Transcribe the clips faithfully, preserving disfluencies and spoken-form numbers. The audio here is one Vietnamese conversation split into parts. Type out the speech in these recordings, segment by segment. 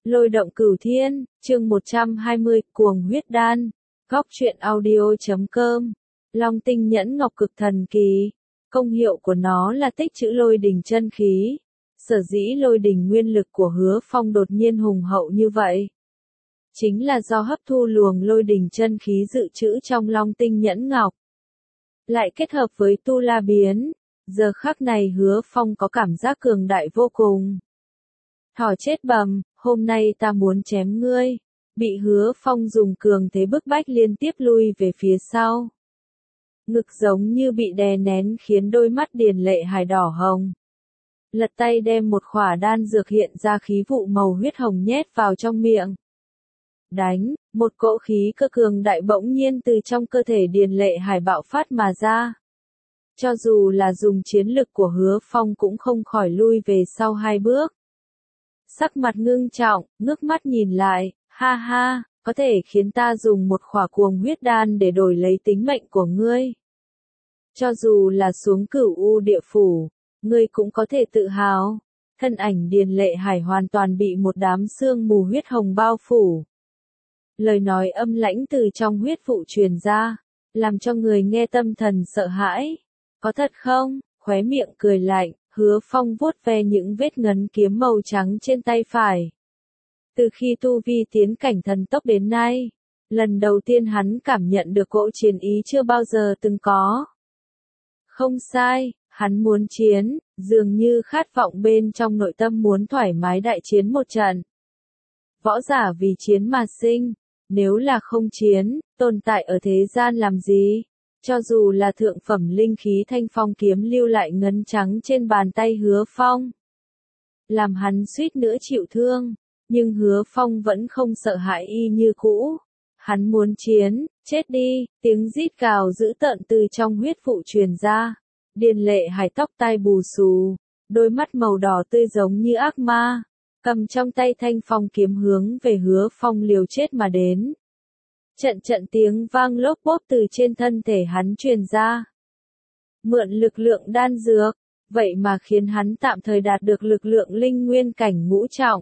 Lôi động cửu thiên, chương một trăm hai mươi, cuồng huyết đan, góc truyện audio.com, Long tinh nhẫn ngọc cực thần kỳ, công hiệu của nó là tích trữ lôi đình chân khí, sở dĩ lôi đình nguyên lực của Hứa Phong đột nhiên hùng hậu như vậy. Chính là do hấp thu luồng lôi đình chân khí dự trữ trong Long tinh nhẫn ngọc. Lại kết hợp với tu la biến, giờ khắc này Hứa Phong có cảm giác cường đại vô cùng. Thỏ chết bầm, hôm nay ta muốn chém ngươi. Bị Hứa Phong dùng cường thế bức bách liên tiếp lui về phía sau. Ngực giống như bị đè nén khiến đôi mắt Điền Lệ Hải đỏ hồng. Lật tay đem một khỏa đan dược hiện ra khí vụ màu huyết hồng nhét vào trong miệng. Đánh, một cỗ khí cơ cường đại bỗng nhiên từ trong cơ thể Điền Lệ Hải bạo phát mà ra. Cho dù là dùng chiến lực của Hứa Phong cũng không khỏi lui về sau hai bước. Sắc mặt ngưng trọng, ngước mắt nhìn lại, ha ha, có thể khiến ta dùng một khỏa cuồng huyết đan để đổi lấy tính mệnh của ngươi. Cho dù là xuống cửu u địa phủ, ngươi cũng có thể tự hào. Thân ảnh Điền Lệ Hải hoàn toàn bị một đám sương mù huyết hồng bao phủ. Lời nói âm lãnh từ trong huyết vụ truyền ra, làm cho người nghe tâm thần sợ hãi. Có thật không? Khóe miệng cười lạnh. Hứa Phong vuốt ve những vết ngấn kiếm màu trắng trên tay phải. Từ khi tu vi tiến cảnh thần tốc đến nay, lần đầu tiên hắn cảm nhận được cỗ chiến ý chưa bao giờ từng có. Không sai, hắn muốn chiến, dường như khát vọng bên trong nội tâm muốn thoải mái đại chiến một trận. Võ giả vì chiến mà sinh, nếu là không chiến, tồn tại ở thế gian làm gì? Cho dù là thượng phẩm linh khí thanh phong kiếm lưu lại ngấn trắng trên bàn tay Hứa Phong. Làm hắn suýt nữa chịu thương, nhưng Hứa Phong vẫn không sợ hãi y như cũ. Hắn muốn chiến, chết đi, tiếng rít gào dữ tợn từ trong huyết vụ truyền ra. Điền Lệ Hải tóc tai bù xù, đôi mắt màu đỏ tươi giống như ác ma, cầm trong tay thanh phong kiếm hướng về Hứa Phong liều chết mà đến. Trận trận tiếng vang lốp bốp từ trên thân thể hắn truyền ra. Mượn lực lượng đan dược, vậy mà khiến hắn tạm thời đạt được lực lượng linh nguyên cảnh ngũ trọng.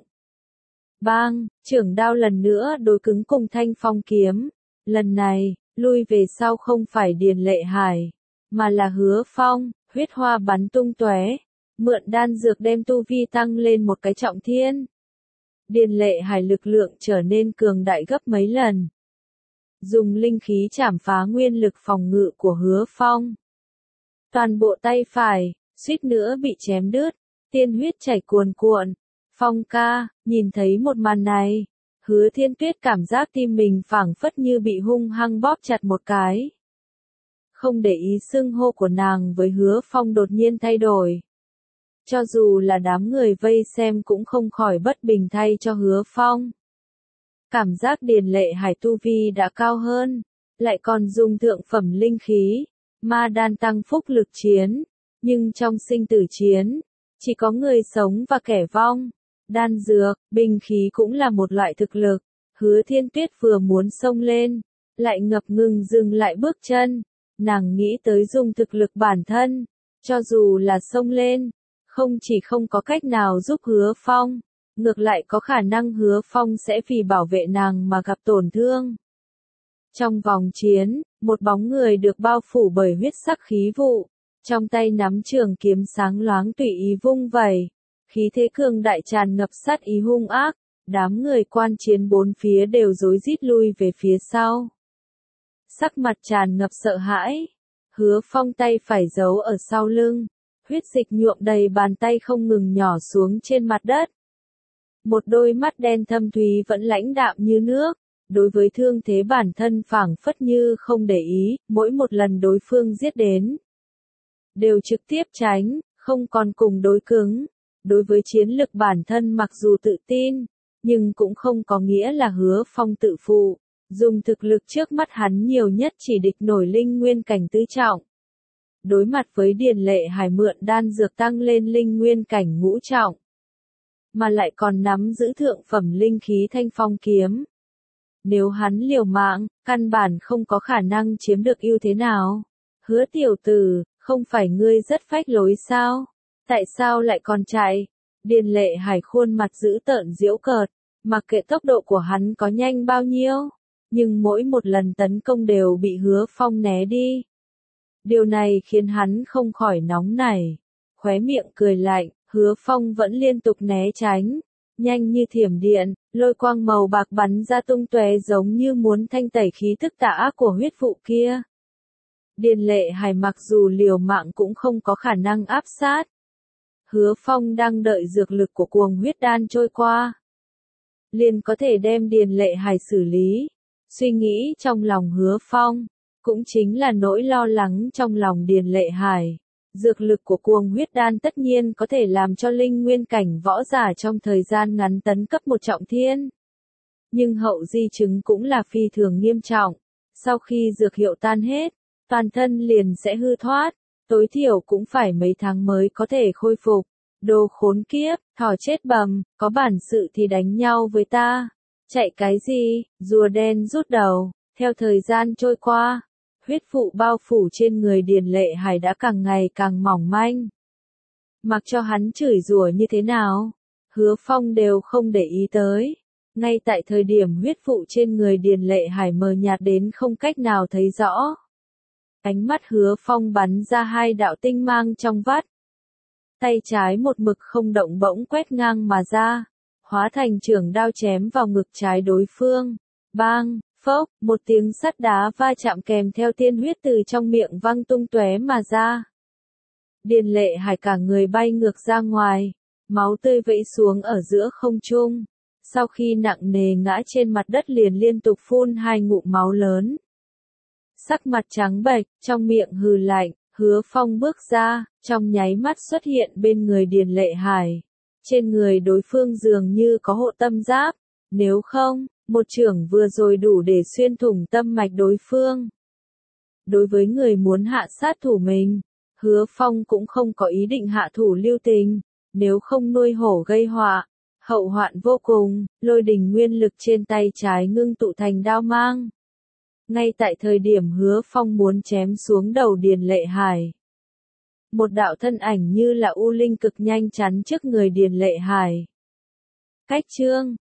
Bang, trưởng đao lần nữa đối cứng cùng thanh phong kiếm. Lần này, lui về sau không phải Điền Lệ Hải, mà là Hứa Phong, huyết hoa bắn tung tóe. Mượn đan dược đem tu vi tăng lên một cái trọng thiên. Điền Lệ Hải lực lượng trở nên cường đại gấp mấy lần. Dùng linh khí chảm phá nguyên lực phòng ngự của Hứa Phong. Toàn bộ tay phải, suýt nữa bị chém đứt, tiên huyết chảy cuồn cuộn. Phong ca, nhìn thấy một màn này, Hứa Thiên Tuyết cảm giác tim mình phảng phất như bị hung hăng bóp chặt một cái. Không để ý xưng hô của nàng với Hứa Phong đột nhiên thay đổi. Cho dù là đám người vây xem cũng không khỏi bất bình thay cho Hứa Phong. Cảm giác Điền Lệ Hải tu vi đã cao hơn, lại còn dùng thượng phẩm linh khí, ma đan tăng phúc lực chiến, nhưng trong sinh tử chiến, chỉ có người sống và kẻ vong, đan dược, binh khí cũng là một loại thực lực. Hứa Thiên Tuyết vừa muốn xông lên, lại ngập ngừng dừng lại bước chân, nàng nghĩ tới dùng thực lực bản thân, cho dù là xông lên, không chỉ không có cách nào giúp Hứa Phong. Ngược lại có khả năng Hứa Phong sẽ vì bảo vệ nàng mà gặp tổn thương. Trong vòng chiến, một bóng người được bao phủ bởi huyết sắc khí vụ, trong tay nắm trường kiếm sáng loáng tùy ý vung vẩy, khí thế cường đại tràn ngập sát ý hung ác, đám người quan chiến bốn phía đều rối rít lui về phía sau. Sắc mặt tràn ngập sợ hãi, Hứa Phong tay phải giấu ở sau lưng, huyết dịch nhuộm đầy bàn tay không ngừng nhỏ xuống trên mặt đất. Một đôi mắt đen thâm thúy vẫn lãnh đạm như nước, đối với thương thế bản thân phảng phất như không để ý, mỗi một lần đối phương giết đến. Đều trực tiếp tránh, không còn cùng đối cứng. Đối với chiến lực bản thân mặc dù tự tin, nhưng cũng không có nghĩa là Hứa Phong tự phụ, dùng thực lực trước mắt hắn nhiều nhất chỉ địch nổi linh nguyên cảnh tứ trọng. Đối mặt với Điền Lệ Hải mượn đan dược tăng lên linh nguyên cảnh ngũ trọng. Mà lại còn nắm giữ thượng phẩm linh khí thanh phong kiếm. Nếu hắn liều mạng, căn bản không có khả năng chiếm được ưu thế nào. Hứa tiểu tử, không phải ngươi rất phách lối sao? Tại sao lại còn chạy? Điền Lệ Hải khuôn mặt dữ tợn giễu cợt, Mặc kệ tốc độ của hắn có nhanh bao nhiêu, nhưng mỗi một lần tấn công đều bị Hứa Phong né đi. Điều này khiến hắn không khỏi nóng nảy, khóe miệng cười lạnh, Hứa Phong vẫn liên tục né tránh, nhanh như thiểm điện, lôi quang màu bạc bắn ra tung tóe giống như muốn thanh tẩy khí tức tà ác của huyết vụ kia. Điền Lệ Hải mặc dù liều mạng cũng không có khả năng áp sát. Hứa Phong đang đợi dược lực của cuồng huyết đan trôi qua, liền có thể đem Điền Lệ Hải xử lý. Suy nghĩ trong lòng Hứa Phong, cũng chính là nỗi lo lắng trong lòng Điền Lệ Hải. Dược lực của cuồng huyết đan tất nhiên có thể làm cho linh nguyên cảnh võ giả trong thời gian ngắn tấn cấp một trọng thiên. Nhưng hậu di chứng cũng là phi thường nghiêm trọng. Sau khi dược hiệu tan hết, toàn thân liền sẽ hư thoát, tối thiểu cũng phải mấy tháng mới có thể khôi phục. Đồ khốn kiếp, thỏ chết bầm, có bản sự thì đánh nhau với ta. Chạy cái gì, rùa đen rút đầu. Theo thời gian trôi qua, huyết vụ bao phủ trên người Điền Lệ Hải đã càng ngày càng mỏng manh. Mặc cho hắn chửi rủa như thế nào, Hứa Phong đều không để ý tới. Ngay tại thời điểm huyết vụ trên người Điền Lệ Hải mờ nhạt đến không cách nào thấy rõ, ánh mắt Hứa Phong bắn ra hai đạo tinh mang trong vắt. Tay trái một mực không động bỗng quét ngang mà ra, hóa thành chưởng đao chém vào ngực trái đối phương. Bang, phốc, một tiếng sắt đá va chạm kèm theo tiên huyết từ trong miệng văng tung tóe mà ra. Điền Lệ Hải cả người bay ngược ra ngoài, máu tươi vẩy xuống ở giữa không trung. Sau khi nặng nề ngã trên mặt đất liền liên tục phun hai ngụm máu lớn. Sắc mặt trắng bệch, trong miệng hừ lạnh, Hứa Phong bước ra, trong nháy mắt xuất hiện bên người Điền Lệ Hải. Trên người đối phương dường như có hộ tâm giáp, nếu không, một chưởng vừa rồi đủ để xuyên thủng tâm mạch đối phương. Đối với người muốn hạ sát thủ mình, Hứa Phong cũng không có ý định hạ thủ lưu tình, nếu không nuôi hổ gây họa, hậu hoạn vô cùng. Lôi đình nguyên lực trên tay trái ngưng tụ thành đao mang. Ngay tại thời điểm Hứa Phong muốn chém xuống đầu Điền Lệ Hải, một đạo thân ảnh như là u linh cực nhanh chắn trước người Điền Lệ Hải. Cách chương